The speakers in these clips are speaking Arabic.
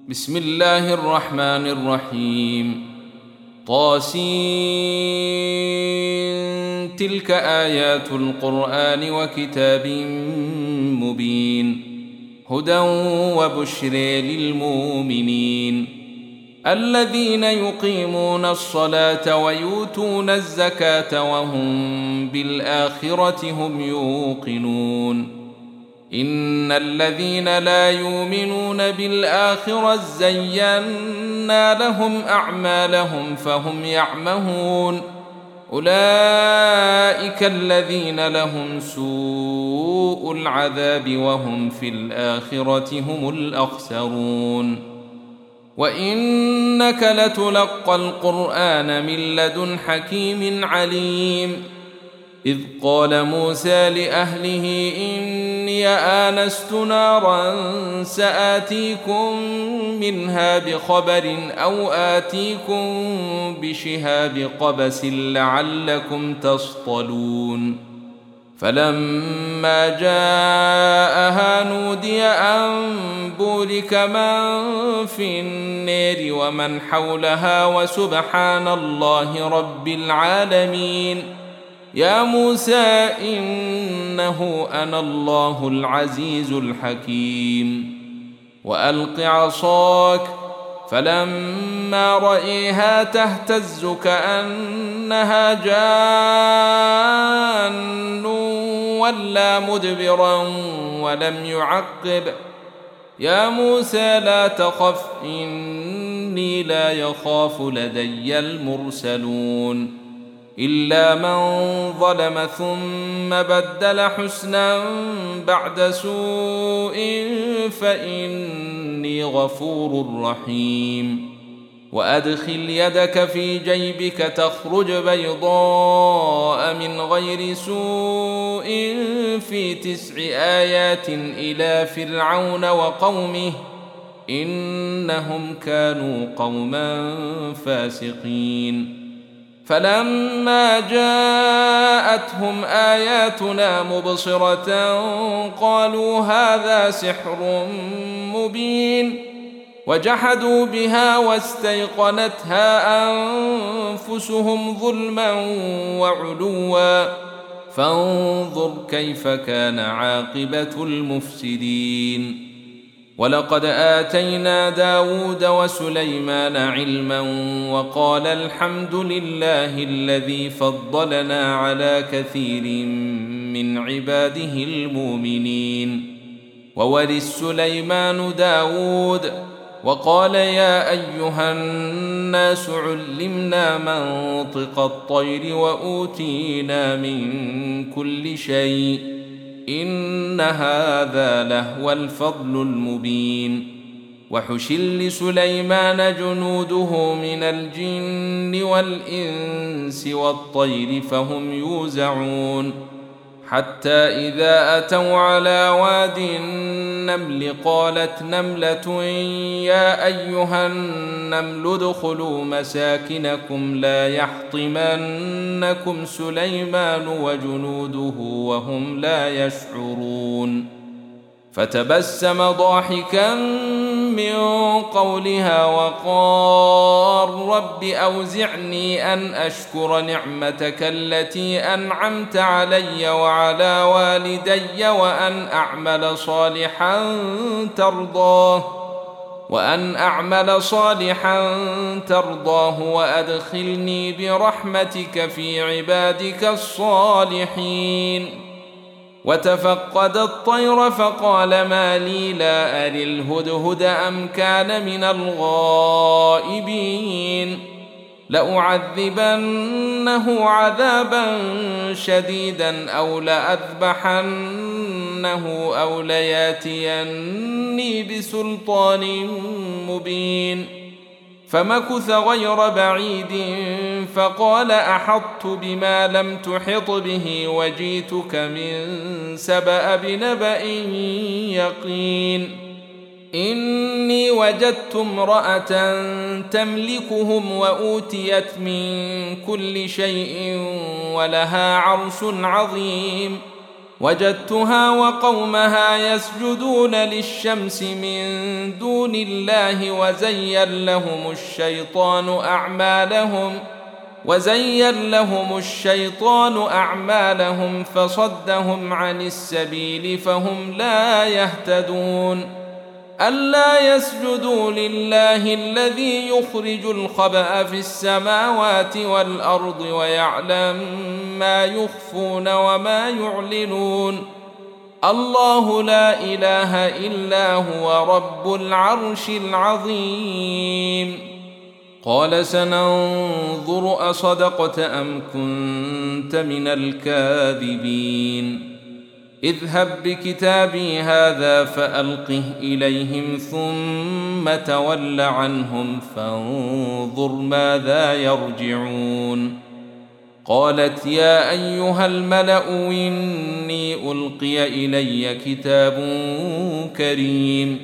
بسم الله الرحمن الرحيم. طاسين. تلك آيات القرآن وكتاب مبين، هدى وبشر للمؤمنين الذين يقيمون الصلاة ويؤتون الزكاة وهم بالآخرة هم يوقنون. إن الذين لا يؤمنون بالآخرة زينا لهم أعمالهم فهم يعمهون. أولئك الذين لهم سوء العذاب وهم في الآخرة هم الأخسرون. وإنك لتلقى القرآن من لدن حكيم عليم. إذ قال موسى لأهله إني آنست نارا سآتيكم منها بخبر أو آتيكم بشهاب قبس لعلكم تصطلون. فلما جاءها نودي أن بورك من في النار ومن حولها وسبحان الله رب العالمين. يا موسى إنه أنا الله العزيز الحكيم. وألق عصاك فلما رأيها تهتز كأنها جان ولا مدبرا ولم يعقب. يا موسى لا تخف إني لا يخاف لدي المرسلون. إلا من ظلم ثم بدل حسنا بعد سوء فإني غفور رحيم. وأدخل يدك في جيبك تخرج بيضاء من غير سوء في 9 آيات إلى فرعون وقومه إنهم كانوا قوما فاسقين. فلما جاءتهم آياتنا مبصرة قالوا هذا سحر مبين. وجحدوا بها واستيقنتها أنفسهم ظلما وعلوا فانظر كيف كان عاقبة المفسدين. ولقد آتينا داود وسليمان علما وقال الحمد لله الذي فضلنا على كثير من عباده المؤمنين. وورث سليمان داود وقال يا أيها الناس علمنا منطق الطير وأوتينا من كل شيء إن هذا لهو الفضل المبين. وحشر لسليمان جنوده من الجن والإنس والطير فهم يوزعون. حتى إذا أتوا على واد النمل قالت نملة يا أيها النمل ادخلوا مساكنكم لا يحطمنكم سليمان وجنوده وهم لا يشعرون. فتبسم ضاحكا من قولها وقال رب أوزعني أن أشكر نعمتك التي أنعمت علي وعلى والدي وأن أعمل صالحا ترضاه وأدخلني برحمتك في عبادك الصالحين. وتفقد الطير فقال ما لي لا أري الهدهد أم كان من الغائبين. لأعذبنه عذابا شديدا أو لأذبحنه أو لياتيني بسلطان مبين. فمكث غير بعيد فقال أحطت بما لم تحط به وجيتك من سبأ بنبأ يقين. إني وجدت امرأة تملكهم وأوتيت من كل شيء ولها عرش عظيم. وجدتها وقومها يسجدون للشمس من دون الله وزين لهم الشيطان أعمالهم فصدهم عن السبيل فهم لا يهتدون ألا يسجدوا لله الذي يخرج الخبأ في السماوات والأرض ويعلم ما يخفون وما يعلنون الله لا إله إلا هو رب العرش العظيم قال سننظر أصدقت أم كنت من الكاذبين اذهب بكتابي هذا فألقه إليهم ثم تول عنهم فانظر ماذا يرجعون قالت يا أيها الملأ إني ألقي إلي كتاب كريم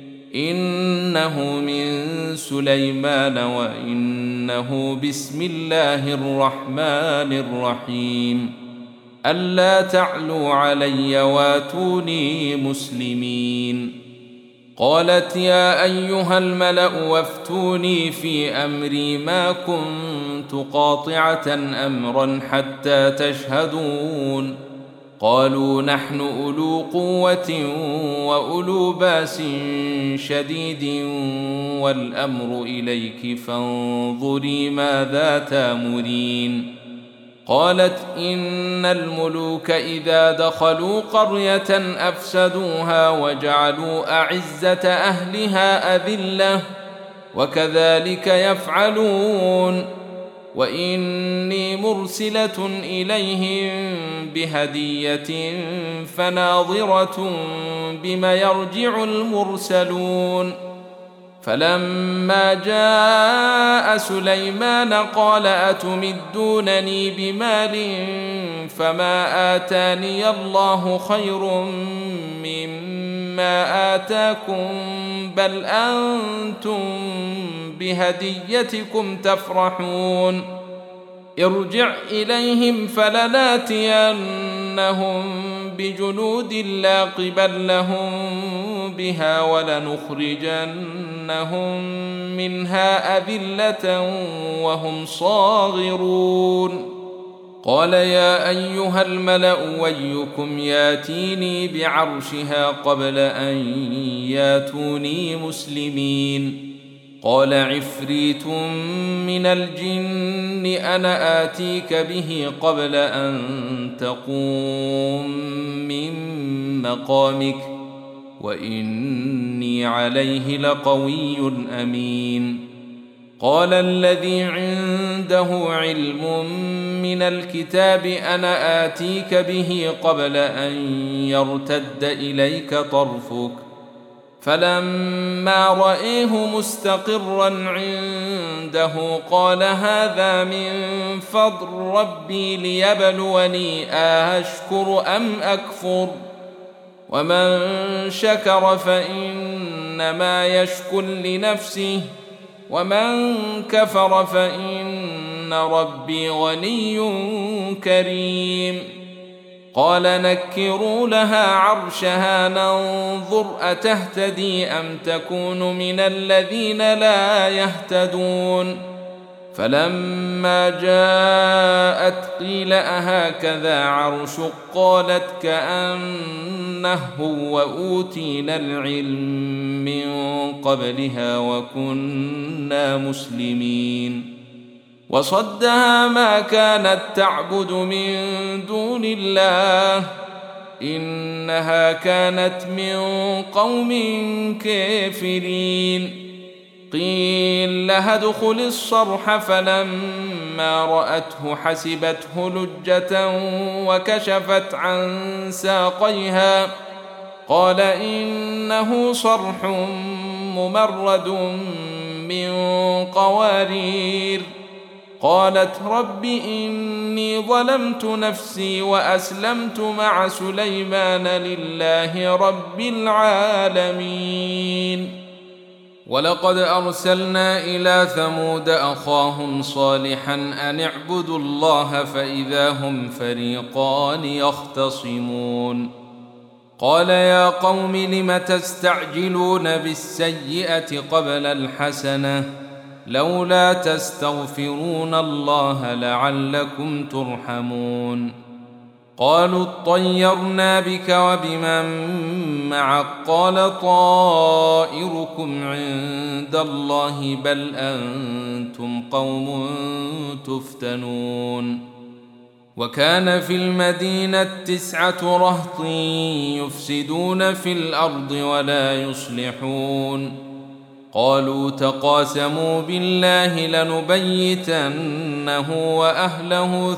إنه من سليمان وإنه بسم الله الرحمن الرحيم ألا تعلوا علي واتوني مسلمين قالت يا أيها الملأ وافتوني في أمري ما كنت قاطعة أمرا حتى تشهدون قالوا نحن أولو قوة وأولو باس شديد والأمر إليك فانظري ماذا تأمرين قالت إن الملوك إذا دخلوا قرية أفسدوها وجعلوا أعزة أهلها أذلة وكذلك يفعلون وإني مرسلة إليهم بهدية فناظرة بما يرجع المرسلون فلما جاء سليمان قال أتمدونني بمال فما آتاني الله خير مما آتاكم بل أنتم بهديتكم تفرحون ارجع إليهم فلناتينهم بجنود لا قبل لهم بها ولنخرجنهم منها أذلة وهم صاغرون قال يا أيها الملأ أيكم ياتيني بعرشها قبل أن ياتوني مسلمين قال عفريت من الجن أنا آتيك به قبل أن تقوم من مقامك وإني عليه لقوي أمين قال الذي عنده علم من الكتاب أنا آتيك به قبل أن يرتد إليك طرفك فلما رأيه مستقرا عنده قال هذا من فضل ربي ليبلوني أشكر أم أكفر ومن شكر فإنما يشكر لنفسه ومن كفر فإن ربي غني كريم قال نكروا لها عرشها ننظر أتهتدي أم تكون من الذين لا يهتدون فلما جاءت قيل أهكذا عرشك قالت كأنه وأوتينا العلم من قبلها وكنا مسلمين وصدها ما كانت تعبد من دون الله إنها كانت من قوم كافرين قيل لها ادخل الصرح فلما رأته حسبته لجة وكشفت عن ساقيها قال إنه صرح ممرد من قوارير قالت رب إني ظلمت نفسي وأسلمت مع سليمان لله رب العالمين ولقد أرسلنا إلى ثمود أخاهم صالحا أن اعبدوا الله فإذا هم فريقان يختصمون قال يا قوم لم تستعجلون بالسيئة قبل الحسنة لولا تستغفرون الله لعلكم ترحمون قالوا اطيرنا بك وبمن معك قال طائركم عند الله بل أنتم قوم تفتنون وكان في المدينة 9 رهط يفسدون في الأرض ولا يصلحون قالوا تقاسموا بالله لنبيتنه وأهله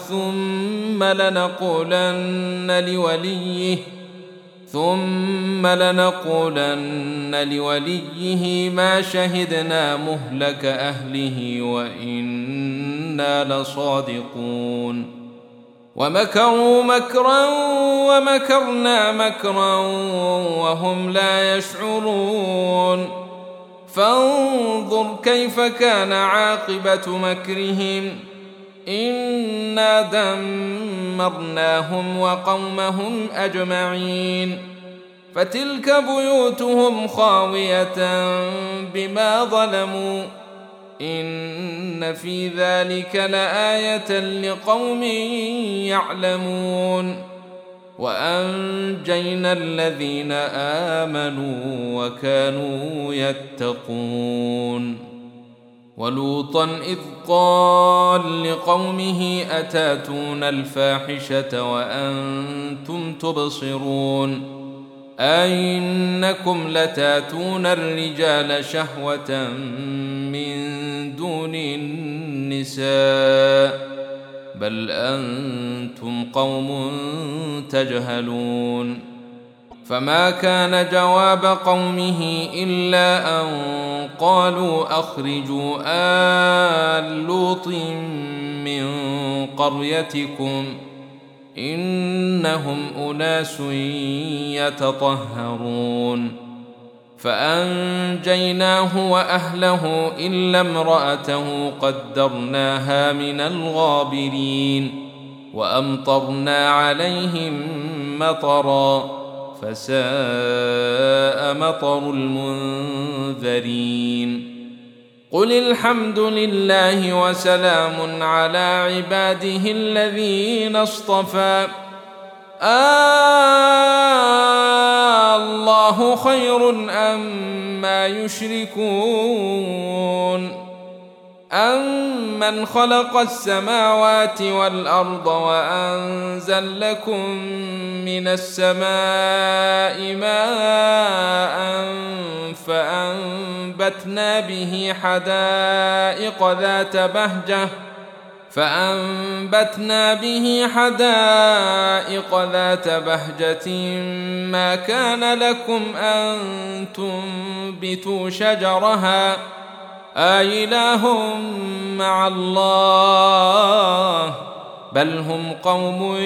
ثم لنقولن لوليه ما شهدنا مهلك أهله وإنا لصادقون ومكروا مكرا ومكرنا مكرا وهم لا يشعرون فانظر كيف كان عاقبة مكرهم إنا دمرناهم وقومهم أجمعين فتلك بيوتهم خاوية بما ظلموا إن في ذلك لآية لقوم يعلمون وأنجينا الذين آمنوا وكانوا يتقون ولوطا إذ قال لقومه أتاتون الفاحشة وأنتم تبصرون أئنكم لتاتون الرجال شهوة من دون النساء بل أنتم قوم تجهلون فما كان جواب قومه إلا أن قالوا أخرجوا آل لوط من قريتكم إنهم أناس يتطهرون فأنجيناه وأهله إلا امرأته قدرناها من الغابرين وأمطرنا عليهم مطرا فساء مطر المنذرين قل الحمد لله وسلام على عباده الذين اصطفى الله خير أما يشركون أمن خلق السماوات والأرض وأنزل لكم من السماء ماء فأنبتنا به حدائق ذات بهجة ما كان لكم أن تنبتوا شجرها أإله مع الله بل هم قوم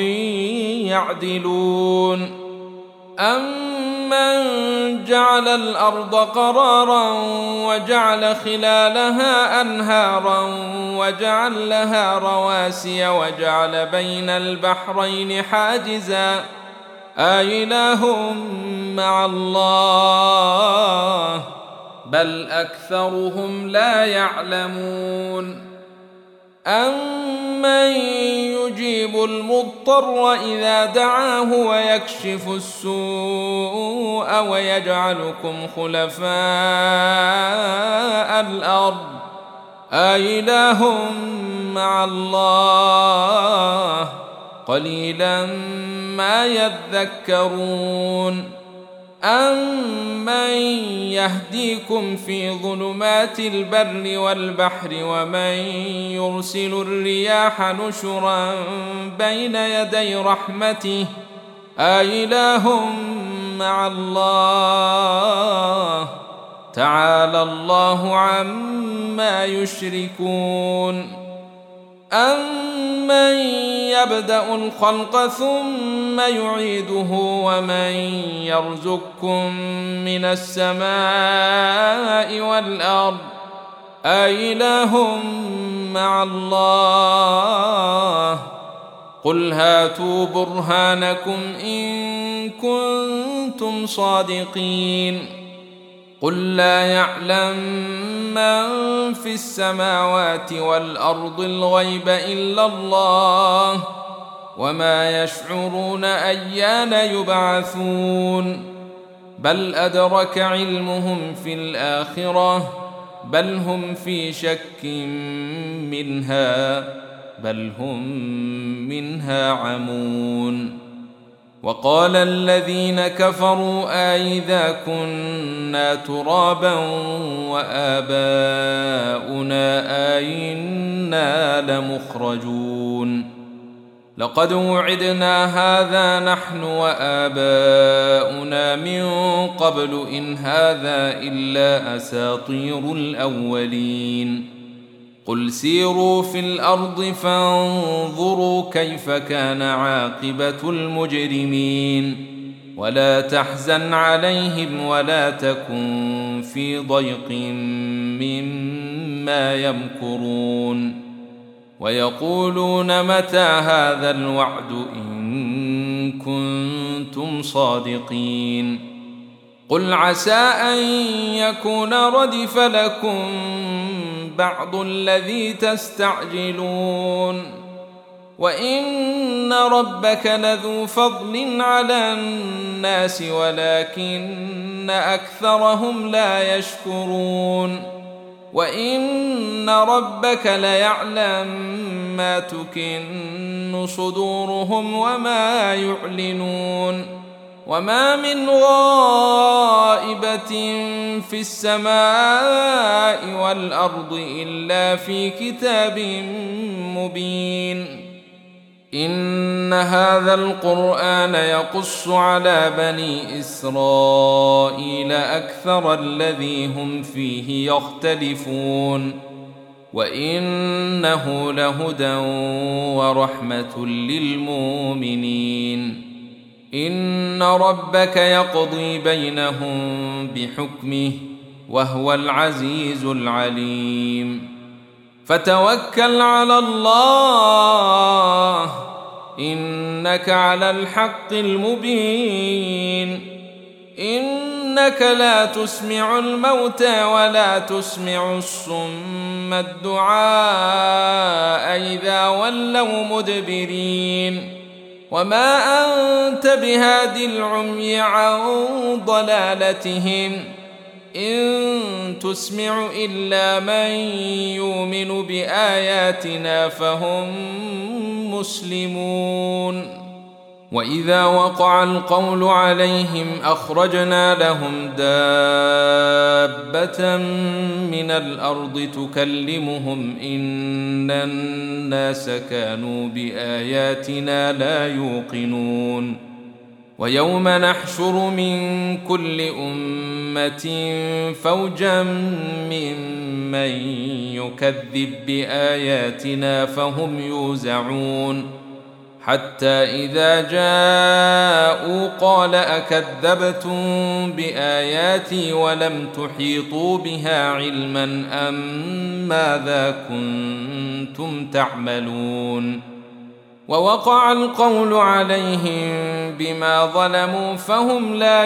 يعدلون أمن جعل الأرض قرارا وجعل خلالها أنهارا وجعل لها رواسي وجعل بين البحرين حاجزا أإله مع الله بل أكثرهم لا يعلمون أمن يجيب المضطر إذا دعاه ويكشف السوء ويجعلكم خلفاء الأرض أإله مع الله قليلا ما يذكرون أمن يهديكم في ظلمات البر والبحر ومن يرسل الرياح نشرا بين يدي رحمته أإله مع الله تعالى الله عما يشركون أَمَّن يَبْدَأُ الْخَلْقَ ثُمَّ يُعِيدُهُ وَمَن يَرْزُقكُّم مِّنَ السَّمَاءِ وَالْأَرْضِ أَإِلَٰهٌ مَّعَ اللَّهِ قُلْ هَاتُوا بُرْهَانَكُمْ إِن كُنتُمْ صَادِقِينَ قُل لَّا يَعْلَمُ مَن فِي السَّمَاوَاتِ وَالْأَرْضِ الْغَيْبَ إِلَّا اللَّهُ وَمَا يَشْعُرُونَ أَيَّانَ يُبْعَثُونَ بَلْ أَدْرَكَ عِلْمُهُمْ فِي الْآخِرَةِ بَلْ هُمْ في شَكٍّ مِّنْهَا بَلْ هُمْ مِنْهَا عَمُونَ وقال الذين كفروا أئذا كنا ترابا وآباؤنا أئنا لمخرجون لقد وعدنا هذا نحن وآباؤنا من قبل إن هذا إلا أساطير الأولين قل سيروا في الأرض فانظروا كيف كان عاقبة المجرمين ولا تحزن عليهم ولا تكن في ضيق مما يمكرون ويقولون متى هذا الوعد إن كنتم صادقين قل عسى أن يكون ردف لكم بعض الذي تستعجلون وإن ربك لذو فضل على الناس ولكن أكثرهم لا يشكرون وإن ربك ليعلم ما تكن صدورهم وما يعلنون وما من غائبة في السماء والأرض إلا في كتاب مبين إن هذا القرآن يقص على بني إسرائيل أكثر الذي هم فيه يختلفون وإنه لهدى ورحمة للمؤمنين إن ربك يقضي بينهم بحكمه وهو العزيز العليم فتوكل على الله إنك على الحق المبين إنك لا تسمع الموتى ولا تسمع الصم الدعاء إذا ولوا مدبرين وما أنت بهاد العمي عن ضلالتهم إن تسمع إلا من يؤمن بآياتنا فهم مسلمون وإذا وقع القول عليهم أخرجنا لهم دابة من الأرض تكلمهم إن الناس كانوا بآياتنا لا يوقنون ويوم نحشر من كل أمة فوجا ممن يكذب بآياتنا فهم يوزعون حتى إذا جاءوا قال أكذبتم بآياتي ولم تحيطوا بها علما أم ماذا كنتم تعملون ووقع القول عليهم بما ظلموا فهم لا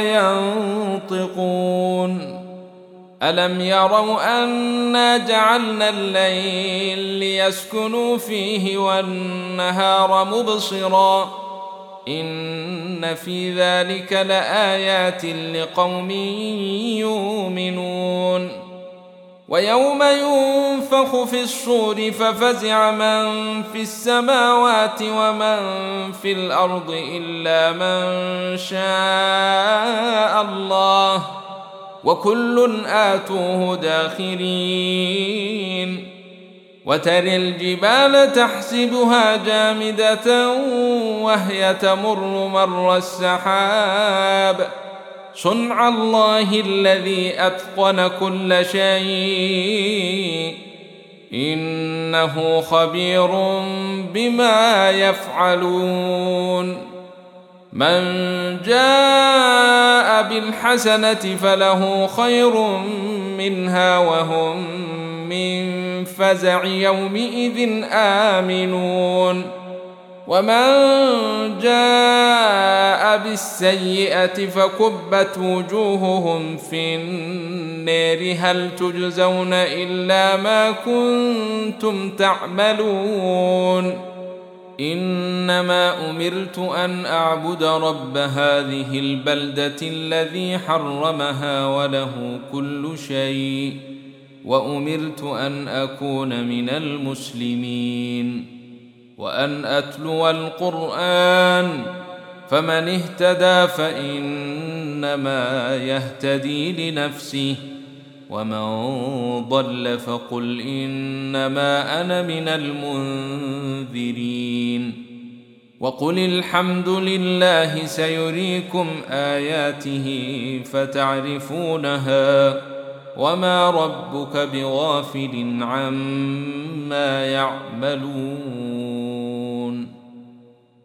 ينطقون ألم يروا أنا جعلنا الليل ليسكنوا فيه والنهار مبصرا إن في ذلك لآيات لقوم يؤمنون ويوم ينفخ في الصور ففزع من في السماوات ومن في الأرض إلا من شاء الله وكل آتوه داخرين وترى الجبال تحسبها جامدة وهي تمر مر السحاب صنع الله الذي أتقن كل شيء إنه خبير بما يفعلون من جاء بالحسنة فله خير منها وهم من فزع يومئذ آمنون ومن جاء بالسيئة فكبت وجوههم في النار هل تجزون إلا ما كنتم تعملون إنما أمرت أن أعبد رب هذه البلدة الذي حرمها وله كل شيء وأمرت أن أكون من المسلمين وأن أتلو القرآن فمن اهتدى فإنما يهتدي لنفسه ومن ضل فقل إنما أنا من المنذرين وقل الحمد لله سيريكم آياته فتعرفونها وما ربك بغافل عما يعملون